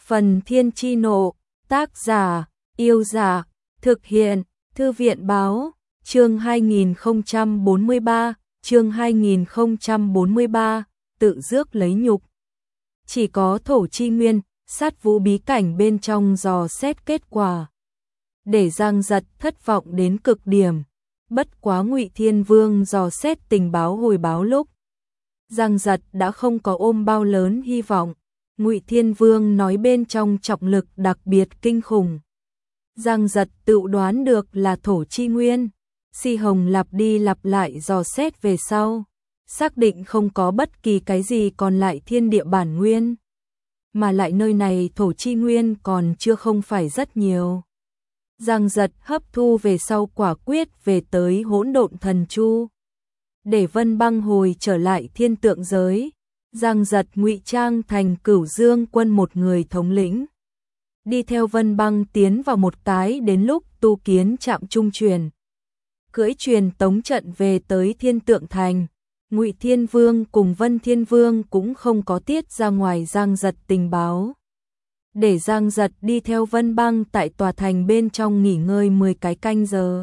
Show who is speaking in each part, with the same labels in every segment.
Speaker 1: Phần Thiên Chi Nộ, tác giả, Yêu Giả, thực hiện, Thư viện Báo, chương 2043, tự rước lấy nhục. Chỉ có Thổ Chi Nguyên, sát vũ bí cảnh bên trong dò xét kết quả. Để Giang Giật thất vọng đến cực điểm, bất quá Ngụy Thiên Vương dò xét tình báo hồi báo lúc. Giang Giật đã không có ôm bao lớn hy vọng. Ngụy Thiên Vương nói bên trong trọng lực đặc biệt kinh khủng. Giang Giật tự đoán được là Thổ Chi Nguyên. Si Hồng lặp đi lặp lại dò xét về sau, xác định không có bất kỳ cái gì còn lại thiên địa bản nguyên. Mà lại nơi này Thổ Chi Nguyên còn chưa không phải rất nhiều. Giang Giật hấp thu về sau quả quyết về tới Hỗn Độn Thần Chu. Để Vân Băng hồi trở lại thiên tượng giới, Giang Giật ngụy trang thành Cửu Dương quân một người thống lĩnh. Đi theo Vân Băng tiến vào một cái đến lúc tu kiến trạm trung truyền. Cưỡi truyền tống trận về tới thiên tượng thành. Ngụy Thiên Vương cùng Vân Thiên Vương cũng không có tiết ra ngoài Giang Giật tình báo. Để Giang Giật đi theo Vân Băng tại tòa thành bên trong nghỉ ngơi 10 cái canh giờ.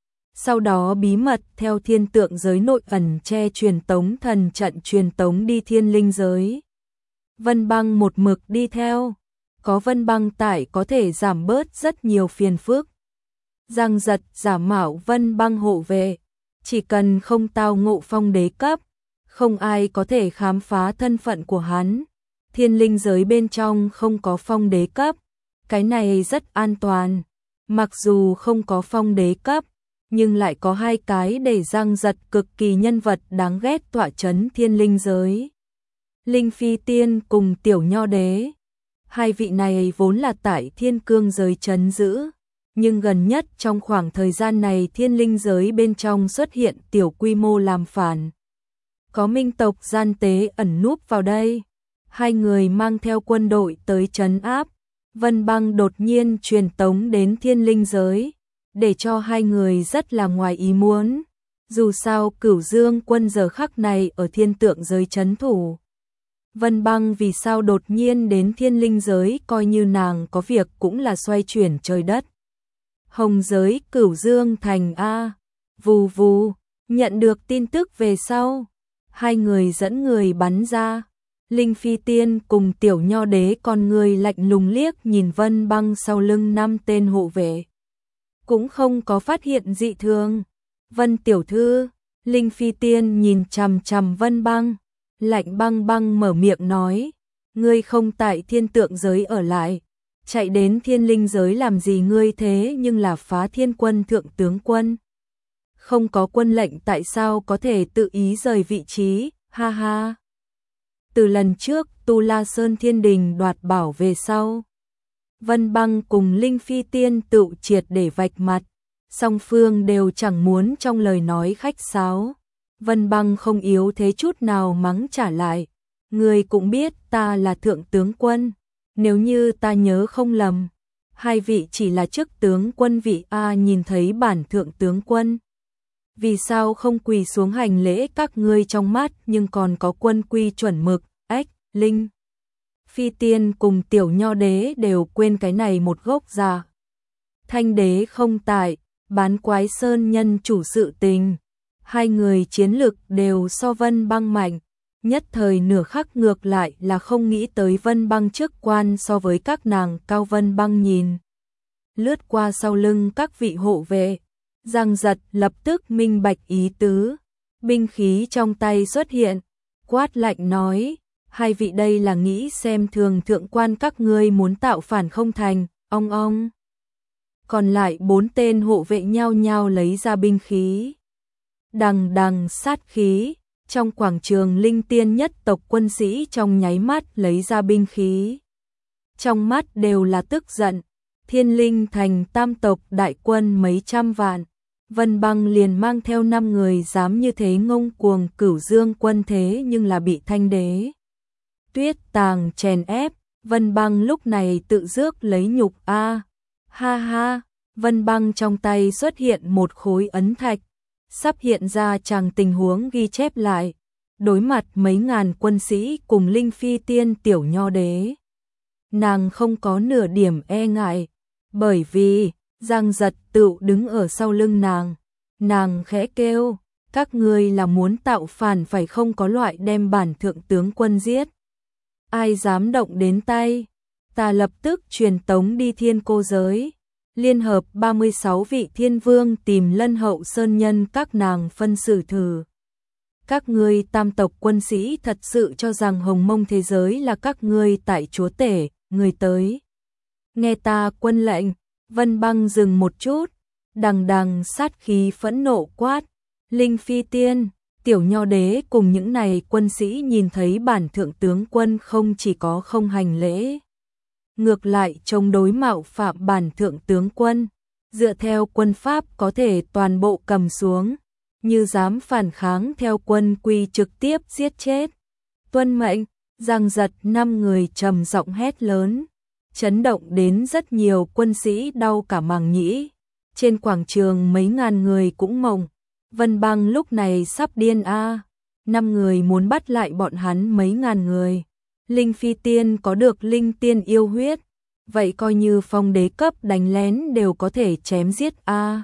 Speaker 1: Sau đó bí mật theo thiên tượng giới nội ẩn che truyền tống thần trận truyền tống đi thiên linh giới. Vân Băng một mực đi theo. Có Vân Băng tại có thể giảm bớt rất nhiều phiền phức. Giang Giật giả mạo Vân Băng hộ vệ. Chỉ cần không tao ngộ phong đế cấp, không ai có thể khám phá thân phận của hắn. Thiên linh giới bên trong không có phong đế cấp, cái này rất an toàn. Mặc dù không có phong đế cấp, nhưng lại có hai cái để Giang Giật cực kỳ nhân vật đáng ghét tọa chấn thiên linh giới. Linh Phi Tiên cùng Tiểu Nho Đế. Hai vị này vốn là tại thiên cương giới trấn giữ, nhưng gần nhất trong khoảng thời gian này thiên linh giới bên trong xuất hiện tiểu quy mô làm phản. Có minh tộc gian tế ẩn núp vào đây. Hai người mang theo quân đội tới trấn áp. Vân Băng đột nhiên truyền tống đến thiên linh giới, để cho hai người rất là ngoài ý muốn. Dù sao Cửu Dương quân giờ khắc này ở thiên tượng giới trấn thủ. Vân Băng vì sao đột nhiên đến thiên linh giới, coi như nàng có việc cũng là xoay chuyển trời đất. Hồng giới Cửu Dương thành A. Vù vù, nhận được tin tức về sau. Hai người dẫn người bắn ra. Linh Phi Tiên cùng Tiểu Nho Đế con người lạnh lùng liếc nhìn Vân Băng sau lưng 5 tên hộ vệ. Cũng không có phát hiện dị thường. Vân tiểu thư, Linh Phi Tiên nhìn chằm chằm Vân Băng. Lạnh băng băng mở miệng nói. Ngươi không tại thiên tượng giới ở lại. Chạy đến thiên linh giới làm gì ngươi thế, nhưng là Phá Thiên quân thượng tướng quân. Không có quân lệnh tại sao có thể tự ý rời vị trí, ha ha. Từ lần trước Tu La Sơn Thiên Đình đoạt bảo về sau, Vân Băng cùng Linh Phi Tiên tự triệt để vạch mặt, song phương đều chẳng muốn trong lời nói khách sáo. Vân Băng không yếu thế chút nào mắng trả lại. Người cũng biết ta là thượng tướng quân, nếu như ta nhớ không lầm, hai vị chỉ là chức tướng quân vị A, nhìn thấy bản thượng tướng quân. Vì sao không quỳ xuống hành lễ các ngươi trong mắt, nhưng còn có quân quy chuẩn mực, ếch, Linh Phi Tiên cùng Tiểu Nho Đế đều quên cái này một gốc già. Thanh đế không tại, Bán Quái Sơn nhân chủ sự tình. Hai người chiến lực đều so Vân Băng mạnh. Nhất thời nửa khắc ngược lại là không nghĩ tới Vân Băng chức quan so với các nàng cao. Vân Băng nhìn lướt qua sau lưng các vị hộ vệ. Giang Giật lập tức minh bạch ý tứ. Binh khí trong tay xuất hiện, quát lạnh nói. Hai vị đây là nghĩ xem thường thượng quan các ngươi muốn tạo phản không thành, ong ong. Còn lại 4 tên hộ vệ nhao nhao lấy ra binh khí. Đằng đằng sát khí, trong quảng trường linh tiên nhất tộc quân sĩ trong nháy mắt lấy ra binh khí. Trong mắt đều là tức giận. Thiên Linh thành tam tộc đại quân mấy trăm vạn. Vân Băng liền mang theo 5 người dám như thế ngông cuồng. Cửu Dương quân thế nhưng là bị Thanh đế Tuyết Tàng chèn ép. Vân Băng lúc này tự rước lấy nhục a. Ha ha, Vân Băng trong tay xuất hiện một khối ấn thạch, sắp hiện ra chàng tình huống ghi chép lại. Đối mặt mấy ngàn quân sĩ cùng Linh Phi Tiên Tiểu Nho Đế, nàng không có nửa điểm e ngại, bởi vì Giang Giật tự đứng ở sau lưng nàng khẽ kêu, các ngươi là muốn tạo phản phải không, có loại đem bản thượng tướng quân giết. Ai dám động đến tay, ta lập tức truyền tống đi Thiên Cô giới, liên hợp 36 vị thiên vương tìm Lân Hậu Sơn Nhân các nàng phân xử thử. Các ngươi tam tộc quân sĩ thật sự cho rằng Hồng Mông thế giới là các ngươi tại chúa tể, người tới. Nghe ta quân lệnh. Vân Băng dừng một chút, đằng đằng sát khí phẫn nộ quát, Linh Phi Tiên, Tiểu Nho Đế cùng những này quân sĩ nhìn thấy bản thượng tướng quân không chỉ có không hành lễ, ngược lại chống đối mạo phạm bản thượng tướng quân, dựa theo quân pháp có thể toàn bộ cầm xuống, như dám phản kháng theo quân quy trực tiếp giết chết. Tuân mệnh. Giang Giật 5 người trầm giọng hét lớn, chấn động đến rất nhiều quân sĩ đau cả màng nhĩ. Trên quảng trường mấy ngàn người cũng mộng. Vân Băng lúc này sắp điên a. 5 người muốn bắt lại bọn hắn mấy ngàn người. Linh Phi Tiên có được linh tiên yêu huyết, vậy coi như phong đế cấp đánh lén đều có thể chém giết a.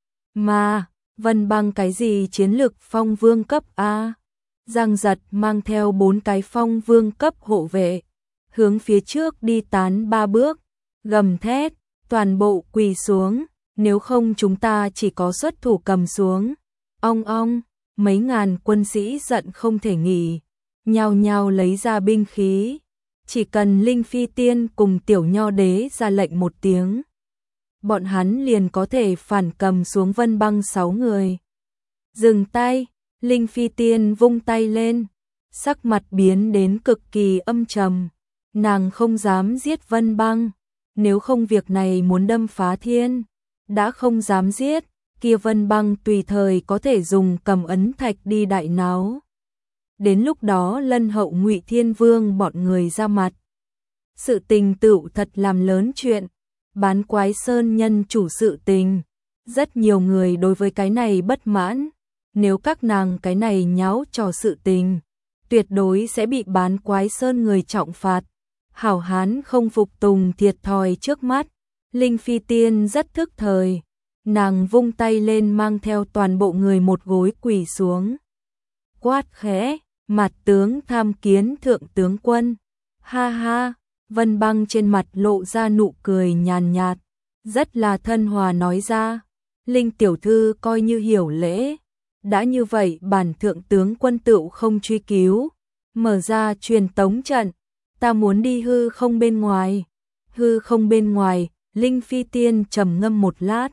Speaker 1: Mà Vân Băng cái gì chiến lực phong vương cấp a? Giang Giật mang theo 4 cái phong vương cấp hộ vệ, hướng phía trước đi tán 3 bước, gầm thét, toàn bộ quỳ xuống, nếu không chúng ta chỉ có xuất thủ cầm xuống. Ong ong, mấy ngàn quân sĩ giận không thể nghỉ, nhao nhao lấy ra binh khí, chỉ cần Linh Phi Tiên cùng Tiểu Nho Đế ra lệnh một tiếng, bọn hắn liền có thể phản cầm xuống Vân Băng 6 người. Dừng tay, Linh Phi Tiên vung tay lên, sắc mặt biến đến cực kỳ âm trầm. Nàng không dám giết Vân Băng, nếu không việc này muốn đâm phá thiên, đã không dám giết, kia Vân Băng tùy thời có thể dùng cầm ấn thạch đi đại náo. Đến lúc đó Lân Hậu Ngụy Thiên Vương bọn người ra mặt. Sự tình tựu thật làm lớn chuyện, Bán Quái Sơn nhân chủ sự tình, rất nhiều người đối với cái này bất mãn, nếu các nàng cái này nháo trò sự tình, tuyệt đối sẽ bị Bán Quái Sơn người trọng phạt. Hảo hán không phục tùng thiệt thòi trước mắt, Linh Phi Tiên rất thức thời, nàng vung tay lên mang theo toàn bộ người một gối quỳ xuống. Quát khẽ, mặt tướng tham kiến thượng tướng quân. Ha ha, Vân Băng trên mặt lộ ra nụ cười nhàn nhạt, rất là thân hòa nói ra, Linh tiểu thư coi như hiểu lễ, đã như vậy bản thượng tướng quân tựu không truy cứu, mở ra truyền tống trận. Ta muốn đi hư không bên ngoài. Hư không bên ngoài, Linh Phi Tiên trầm ngâm một lát.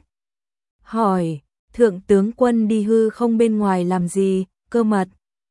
Speaker 1: Hỏi, thượng tướng quân đi hư không bên ngoài làm gì, cơ mật?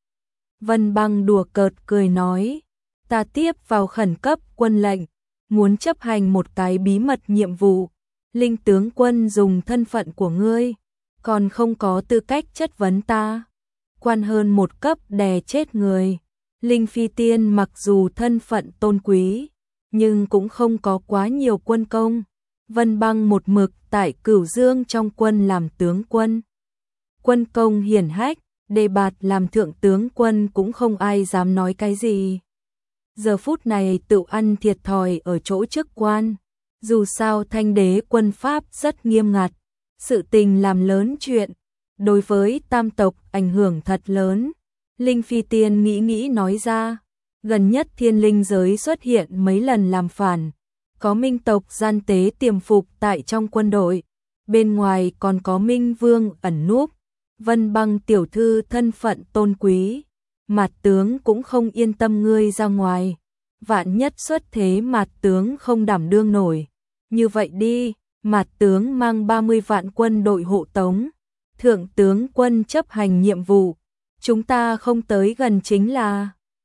Speaker 1: Vân Băng đùa cợt cười nói, ta tiếp vào khẩn cấp quân lệnh, muốn chấp hành một cái bí mật nhiệm vụ. Linh tướng quân dùng thân phận của ngươi, còn không có tư cách chất vấn ta. Quan hơn một cấp đè chết người. Linh Phi Tiên mặc dù thân phận tôn quý, nhưng cũng không có quá nhiều quân công. Vân Băng một mực tại Cửu Dương trong quân làm tướng quân. Quân công hiển hách, đề bạt làm thượng tướng quân cũng không ai dám nói cái gì. Giờ phút này tự ăn thiệt thòi ở chỗ chức quan. Dù sao Thanh đế quân pháp rất nghiêm ngặt, sự tình làm lớn chuyện, đối với tam tộc ảnh hưởng thật lớn. Linh Phi Tiên nghĩ nói ra, gần nhất thiên linh giới xuất hiện mấy lần làm phản, có minh tộc gian tế tiềm phục tại trong quân đội, bên ngoài còn có Minh Vương ẩn núp. Vân Băng tiểu thư thân phận tôn quý, Mạt tướng cũng không yên tâm ngươi ra ngoài, vạn nhất xuất thế Mạt tướng không đảm đương nổi. Như vậy đi, Mạt tướng mang 30 vạn quân đội hộ tống, thượng tướng quân chấp hành nhiệm vụ. Chúng ta không tới gần chính là.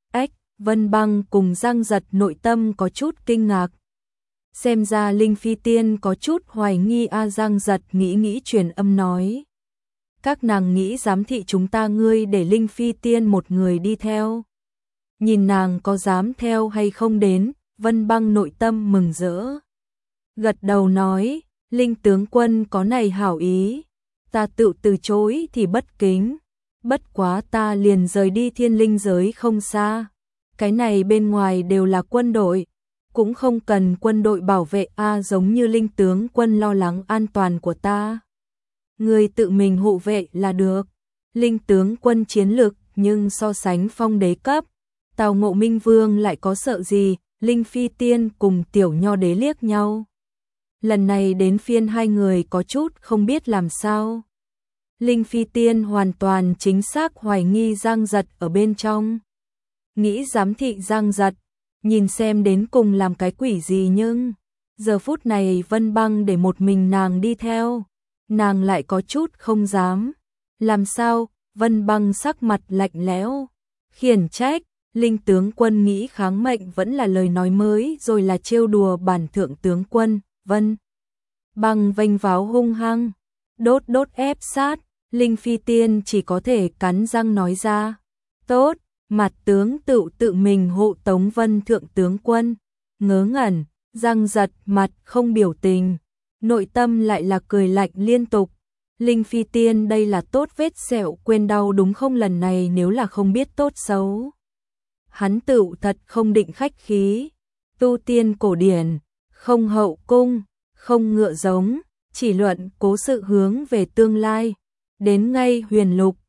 Speaker 1: Vân Băng cùng Giang Giật nội tâm có chút kinh ngạc. Xem ra Linh Phi Tiên có chút hoài nghi Giang Giật nghĩ truyền âm nói. Các nàng nghĩ giám thị chúng ta, ngươi để Linh Phi Tiên một người đi theo. Nhìn nàng có dám theo hay không đến, Vân Băng nội tâm mừng rỡ. Gật đầu nói, Linh tướng quân có này hảo ý, ta tự từ chối thì bất kính. Bất quá ta liền rời đi thiên linh giới không xa. Cái này bên ngoài đều là quân đội, cũng không cần quân đội bảo vệ giống như Linh tướng quân lo lắng an toàn của ta. Người tự mình hộ vệ là được. Linh tướng quân chiến lực nhưng so sánh Phong đế cấp, Tào Ngộ Minh Vương lại có sợ gì? Linh Phi Tiên cùng Tiểu Nho đế liếc nhau. Lần này đến phiên hai người có chút không biết làm sao. Linh Phi Tiên hoàn toàn chính xác hoài nghi Giang Giật ở bên trong. Nghĩ giám thị Giang Giật, nhìn xem đến cùng làm cái quỷ gì, nhưng giờ phút này Vân Băng để một mình nàng đi theo, nàng lại có chút không dám. Làm sao? Vân Băng sắc mặt lạnh lẽo, khiển trách. Linh tướng quân nghĩ kháng mệnh vẫn là lời nói mới rồi là trêu đùa bản thượng tướng quân. Vân Băng vênh váo hung hăng, đốt ép sát. Linh Phi Tiên chỉ có thể cắn răng nói ra, tốt. Mặt tướng tự mình hộ tống Vân thượng tướng quân. Ngớ ngẩn, Giang Giật mặt không biểu tình, nội tâm lại là cười lạnh liên tục. Linh Phi Tiên đây là tốt vết sẹo quên đau đúng không? Lần này nếu là không biết tốt xấu, hắn tựu thật không định khách khí. Tu tiên cổ điển, không hậu cung, không ngựa giống, chỉ luận cố sự hướng về tương lai. Đến ngay Huyền Lục,